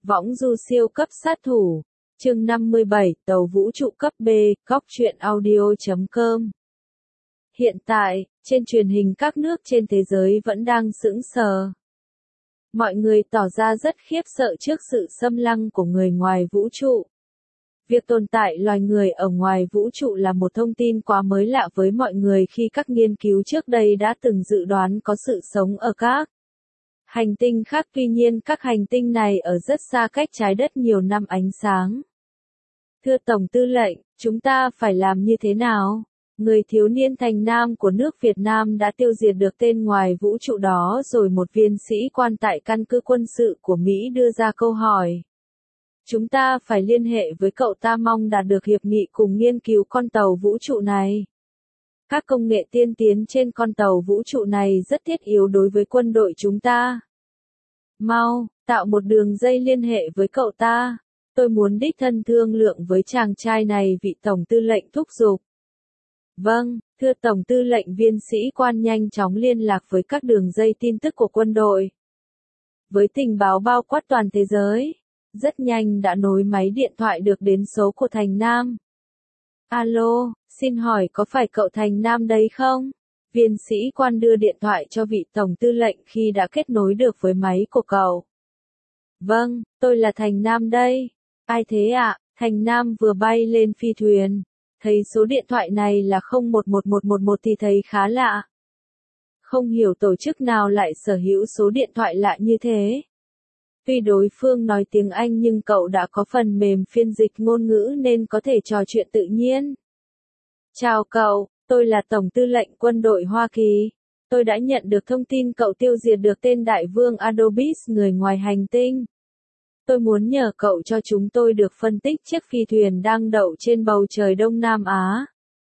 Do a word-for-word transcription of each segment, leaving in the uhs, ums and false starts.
Võng du siêu cấp sát thủ. Chương năm mươi bảy, tàu vũ trụ cấp B, góc truyện audio chấm com. Hiện tại, trên truyền hình các nước trên thế giới vẫn đang sững sờ. Mọi người tỏ ra rất khiếp sợ trước sự xâm lăng của người ngoài vũ trụ. Việc tồn tại loài người ở ngoài vũ trụ là một thông tin quá mới lạ với mọi người khi các nghiên cứu trước đây đã từng dự đoán có sự sống ở các hành tinh khác, tuy nhiên các hành tinh này ở rất xa cách trái đất nhiều năm ánh sáng. Thưa Tổng Tư lệnh, chúng ta phải làm như thế nào? Người thiếu niên thành nam của nước Việt Nam đã tiêu diệt được tên ngoài vũ trụ đó rồi, một viên sĩ quan tại căn cứ quân sự của Mỹ đưa ra câu hỏi. Chúng ta phải liên hệ với cậu ta, mong đạt được hiệp nghị cùng nghiên cứu con tàu vũ trụ này. Các công nghệ tiên tiến trên con tàu vũ trụ này rất thiết yếu đối với quân đội chúng ta. Mau, tạo một đường dây liên hệ với cậu ta. Tôi muốn đích thân thương lượng với chàng trai này, vị Tổng Tư lệnh thúc giục. Vâng, thưa Tổng Tư lệnh. Viên sĩ quan nhanh chóng liên lạc với các đường dây tin tức của quân đội. Với tình báo bao quát toàn thế giới, rất nhanh đã nối máy điện thoại được đến số của Thành Nam. Alo, xin hỏi có phải cậu Thành Nam đấy không? Viên sĩ quan đưa điện thoại cho vị Tổng Tư lệnh khi đã kết nối được với máy của cậu. Vâng, tôi là Thành Nam đây. Ai thế ạ? À? Thành Nam vừa bay lên phi thuyền. Thấy số điện thoại này là không một một một một một thì thấy khá lạ. Không hiểu tổ chức nào lại sở hữu số điện thoại lạ như thế. Tuy đối phương nói tiếng Anh nhưng cậu đã có phần mềm phiên dịch ngôn ngữ nên có thể trò chuyện tự nhiên. Chào cậu, tôi là Tổng Tư lệnh quân đội Hoa Kỳ. Tôi đã nhận được thông tin cậu tiêu diệt được tên đại vương Adobis, người ngoài hành tinh. Tôi muốn nhờ cậu cho chúng tôi được phân tích chiếc phi thuyền đang đậu trên bầu trời Đông Nam Á.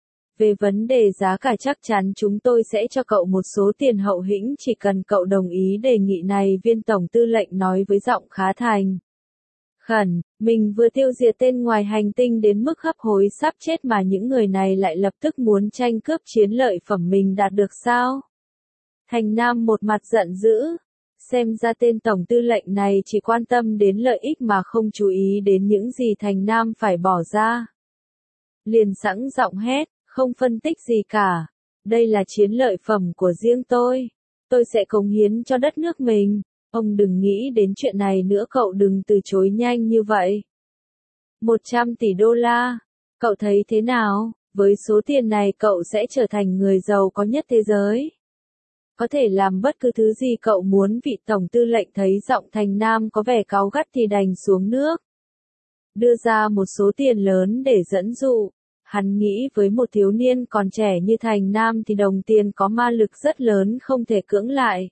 Về vấn đề giá cả, chắc chắn chúng tôi sẽ cho cậu một số tiền hậu hĩnh chỉ cần cậu đồng ý đề nghị này. Viên Tổng Tư lệnh nói với giọng khá thành khẩn. Mình vừa tiêu diệt tên ngoài hành tinh đến mức hấp hối sắp chết mà những người này lại lập tức muốn tranh cướp chiến lợi phẩm mình đạt được sao? Thành Nam một mặt giận dữ. Xem ra tên Tổng Tư lệnh này chỉ quan tâm đến lợi ích mà không chú ý đến những gì Thành Nam phải bỏ ra. Liền sẵn giọng hét, không phân tích gì cả. Đây là chiến lợi phẩm của riêng tôi. Tôi sẽ cống hiến cho đất nước mình. Ông đừng nghĩ đến chuyện này nữa, cậu đừng từ chối nhanh như vậy. một trăm tỷ đô la. Cậu thấy thế nào? Với số tiền này cậu sẽ trở thành người giàu có nhất thế giới. Có thể làm bất cứ thứ gì cậu muốn. Vị Tổng Tư lệnh thấy giọng Thành Nam có vẻ cáu gắt thì đành xuống nước. Đưa ra một số tiền lớn để dẫn dụ. Hắn nghĩ với một thiếu niên còn trẻ như Thành Nam thì đồng tiền có ma lực rất lớn, không thể cưỡng lại.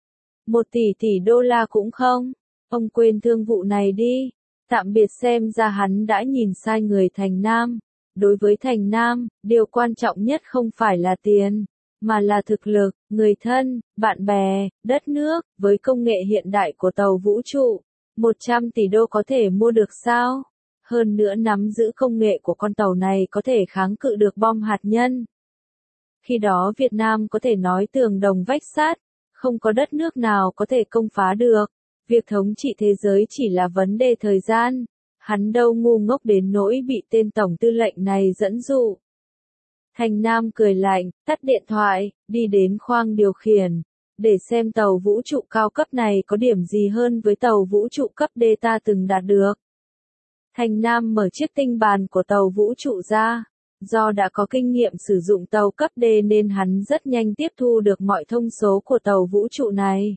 Một tỷ tỷ đô la cũng không. Ông quên thương vụ này đi. Tạm biệt. Xem ra hắn đã nhìn sai người Thành Nam. Đối với Thành Nam, điều quan trọng nhất không phải là tiền, mà là thực lực, người thân, bạn bè, đất nước. Với công nghệ hiện đại của tàu vũ trụ, một trăm tỷ đô có thể mua được sao? Hơn nữa nắm giữ công nghệ của con tàu này có thể kháng cự được bom hạt nhân. Khi đó Việt Nam có thể nói tường đồng vách sắt, không có đất nước nào có thể công phá được. Việc thống trị thế giới chỉ là vấn đề thời gian. Hắn đâu ngu ngốc đến nỗi bị tên Tổng Tư lệnh này dẫn dụ. Thành Nam cười lạnh, tắt điện thoại, đi đến khoang điều khiển, để xem tàu vũ trụ cao cấp này có điểm gì hơn với tàu vũ trụ cấp D ta từng đạt được. Thành Nam mở chiếc tinh bàn của tàu vũ trụ ra. Do đã có kinh nghiệm sử dụng tàu cấp D nên hắn rất nhanh tiếp thu được mọi thông số của tàu vũ trụ này.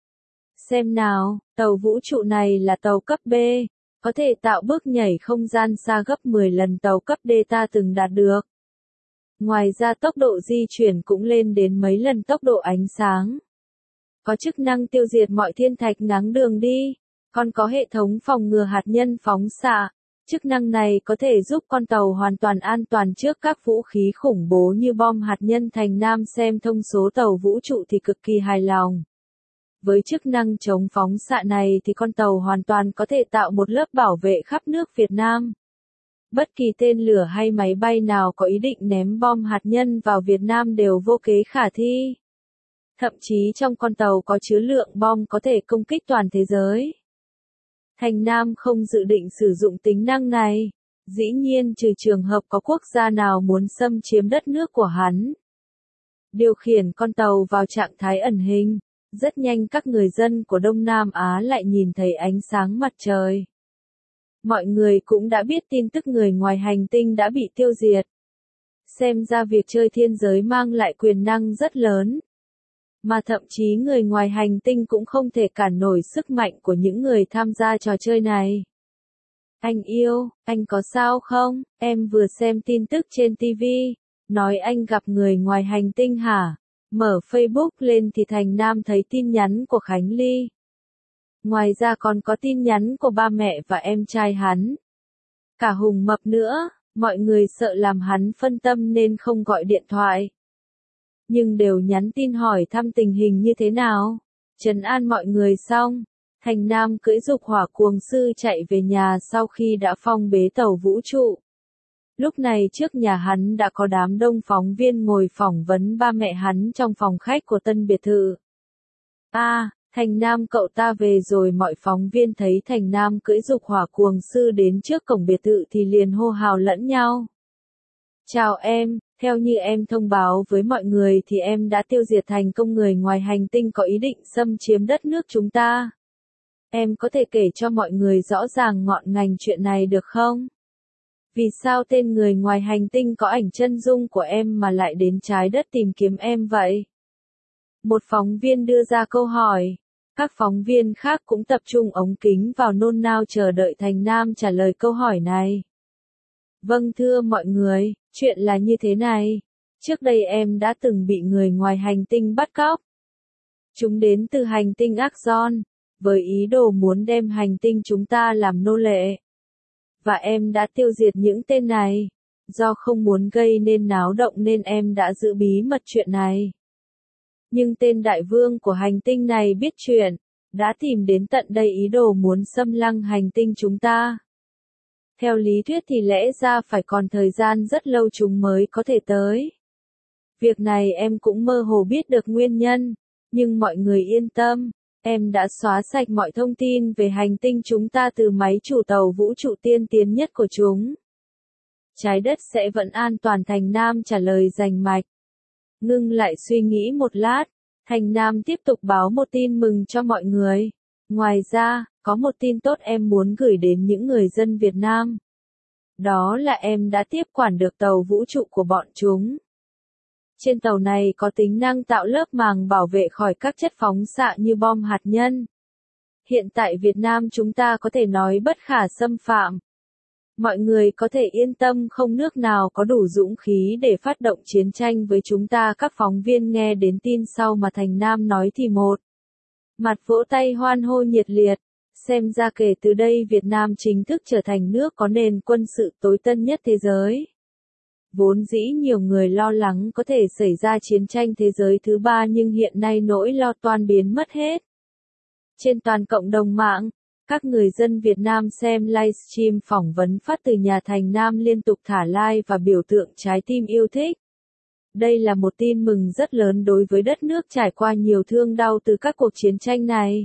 Xem nào, tàu vũ trụ này là tàu cấp B, có thể tạo bước nhảy không gian xa gấp mười lần tàu cấp D ta từng đạt được. Ngoài ra tốc độ di chuyển cũng lên đến mấy lần tốc độ ánh sáng. Có chức năng tiêu diệt mọi thiên thạch ngáng đường đi. Còn có hệ thống phòng ngừa hạt nhân phóng xạ. Chức năng này có thể giúp con tàu hoàn toàn an toàn trước các vũ khí khủng bố như bom hạt nhân. Thành Nam xem thông số tàu vũ trụ thì cực kỳ hài lòng. Với chức năng chống phóng xạ này thì con tàu hoàn toàn có thể tạo một lớp bảo vệ khắp nước Việt Nam. Bất kỳ tên lửa hay máy bay nào có ý định ném bom hạt nhân vào Việt Nam đều vô kế khả thi. Thậm chí trong con tàu có chứa lượng bom có thể công kích toàn thế giới. Thành Nam không dự định sử dụng tính năng này. Dĩ nhiên trừ trường hợp có quốc gia nào muốn xâm chiếm đất nước của hắn. Điều khiển con tàu vào trạng thái ẩn hình. Rất nhanh các người dân của Đông Nam Á lại nhìn thấy ánh sáng mặt trời. Mọi người cũng đã biết tin tức người ngoài hành tinh đã bị tiêu diệt. Xem ra việc chơi thiên giới mang lại quyền năng rất lớn. Mà thậm chí người ngoài hành tinh cũng không thể cản nổi sức mạnh của những người tham gia trò chơi này. Anh yêu, anh có sao không? Em vừa xem tin tức trên ti vi, nói anh gặp người ngoài hành tinh hả? Mở Facebook lên thì Thành Nam thấy tin nhắn của Khánh Ly. Ngoài ra còn có tin nhắn của ba mẹ và em trai hắn. Cả Hùng Mập nữa, mọi người sợ làm hắn phân tâm nên không gọi điện thoại. Nhưng đều nhắn tin hỏi thăm tình hình như thế nào. Trấn an mọi người xong, Thành Nam cưỡi dục hỏa cuồng sư chạy về nhà sau khi đã phong bế tàu vũ trụ. Lúc này trước nhà hắn đã có đám đông phóng viên ngồi phỏng vấn ba mẹ hắn trong phòng khách của tân biệt thự. A, à, Thành Nam cậu ta về rồi. Mọi phóng viên thấy Thành Nam cưỡi dục hỏa cuồng sư đến trước cổng biệt thự thì liền hô hào lẫn nhau. Chào em, theo như em thông báo với mọi người thì em đã tiêu diệt thành công người ngoài hành tinh có ý định xâm chiếm đất nước chúng ta. Em có thể kể cho mọi người rõ ràng ngọn ngành chuyện này được không? Vì sao tên người ngoài hành tinh có ảnh chân dung của em mà lại đến trái đất tìm kiếm em vậy? Một phóng viên đưa ra câu hỏi. Các phóng viên khác cũng tập trung ống kính vào nôn nao chờ đợi Thành Nam trả lời câu hỏi này. Vâng thưa mọi người, chuyện là như thế này. Trước đây em đã từng bị người ngoài hành tinh bắt cóc. Chúng đến từ hành tinh Axon, với ý đồ muốn đem hành tinh chúng ta làm nô lệ. Và em đã tiêu diệt những tên này. Do không muốn gây nên náo động nên em đã giữ bí mật chuyện này. Nhưng tên đại vương của hành tinh này biết chuyện, đã tìm đến tận đây ý đồ muốn xâm lăng hành tinh chúng ta. Theo lý thuyết thì lẽ ra phải còn thời gian rất lâu chúng mới có thể tới. Việc này em cũng mơ hồ biết được nguyên nhân, nhưng mọi người yên tâm, em đã xóa sạch mọi thông tin về hành tinh chúng ta từ máy chủ tàu vũ trụ tiên tiến nhất của chúng. Trái đất sẽ vẫn an toàn. Thành Nam trả lời rành mạch. Ngưng lại suy nghĩ một lát, Thành Nam tiếp tục báo một tin mừng cho mọi người. Ngoài ra, có một tin tốt em muốn gửi đến những người dân Việt Nam. Đó là em đã tiếp quản được tàu vũ trụ của bọn chúng. Trên tàu này có tính năng tạo lớp màng bảo vệ khỏi các chất phóng xạ như bom hạt nhân. Hiện tại Việt Nam chúng ta có thể nói bất khả xâm phạm. Mọi người có thể yên tâm, không nước nào có đủ dũng khí để phát động chiến tranh với chúng ta. Các phóng viên nghe đến tin sau mà Thành Nam nói thì một mặt vỗ tay hoan hô nhiệt liệt. Xem ra kể từ đây Việt Nam chính thức trở thành nước có nền quân sự tối tân nhất thế giới. Vốn dĩ nhiều người lo lắng có thể xảy ra chiến tranh thế giới thứ ba nhưng hiện nay nỗi lo toan biến mất hết. Trên toàn cộng đồng mạng, các người dân Việt Nam xem livestream phỏng vấn phát từ nhà Thành Nam liên tục thả like và biểu tượng trái tim yêu thích. Đây là một tin mừng rất lớn đối với đất nước trải qua nhiều thương đau từ các cuộc chiến tranh này.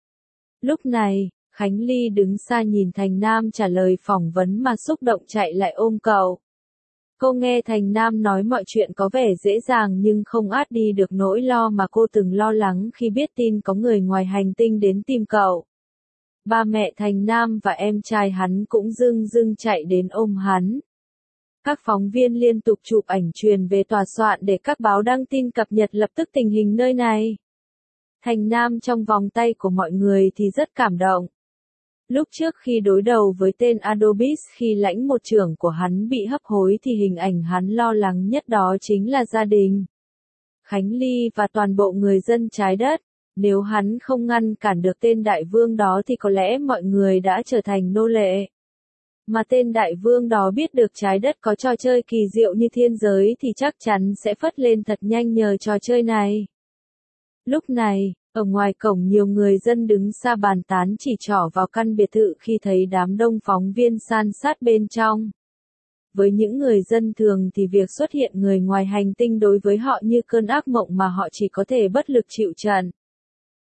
Lúc này, Khánh Ly đứng xa nhìn Thành Nam trả lời phỏng vấn mà xúc động chạy lại ôm cậu. Cô nghe Thành Nam nói mọi chuyện có vẻ dễ dàng nhưng không át đi được nỗi lo mà cô từng lo lắng khi biết tin có người ngoài hành tinh đến tìm cậu. Ba mẹ Thành Nam và em trai hắn cũng dưng dưng chạy đến ôm hắn. Các phóng viên liên tục chụp ảnh truyền về tòa soạn để các báo đăng tin cập nhật lập tức tình hình nơi này. Thành Nam trong vòng tay của mọi người thì rất cảm động. Lúc trước khi đối đầu với tên Adobis khi lãnh một trưởng của hắn bị hấp hối thì hình ảnh hắn lo lắng nhất đó chính là gia đình. Khánh Ly và toàn bộ người dân trái đất. Nếu hắn không ngăn cản được tên đại vương đó thì có lẽ mọi người đã trở thành nô lệ. Mà tên đại vương đó biết được trái đất có trò chơi kỳ diệu như thiên giới thì chắc chắn sẽ phất lên thật nhanh nhờ trò chơi này. Lúc này, ở ngoài cổng nhiều người dân đứng xa bàn tán chỉ trỏ vào căn biệt thự khi thấy đám đông phóng viên san sát bên trong. Với những người dân thường thì việc xuất hiện người ngoài hành tinh đối với họ như cơn ác mộng mà họ chỉ có thể bất lực chịu trận.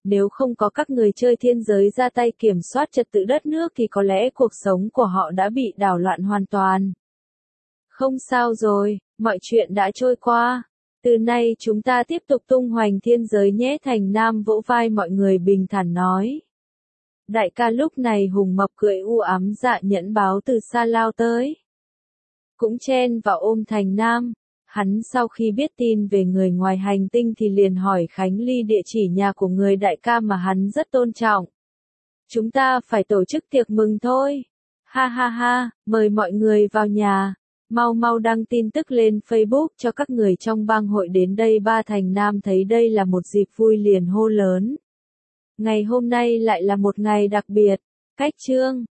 nếu không có các người chơi thiên giới ra tay kiểm soát trật tự đất nước thì có lẽ cuộc sống của họ đã bị đảo loạn hoàn toàn. Không sao rồi, mọi chuyện đã trôi qua. Từ nay chúng ta tiếp tục tung hoành thiên giới nhé. Thành Nam vỗ vai mọi người bình thản nói. Đại ca lúc này hùng mập cười u ám dạ nhẫn báo từ xa lao tới. Cũng chen vào ôm Thành Nam. Hắn sau khi biết tin về người ngoài hành tinh thì liền hỏi Khánh Ly địa chỉ nhà của người đại ca mà hắn rất tôn trọng. Chúng ta phải tổ chức tiệc mừng thôi. Ha ha ha, mời mọi người vào nhà. Mau mau đăng tin tức lên Facebook cho các người trong bang hội đến đây. Ba Thành Nam thấy đây là một dịp vui liền hô lớn. Ngày hôm nay lại là một ngày đặc biệt. Cách chương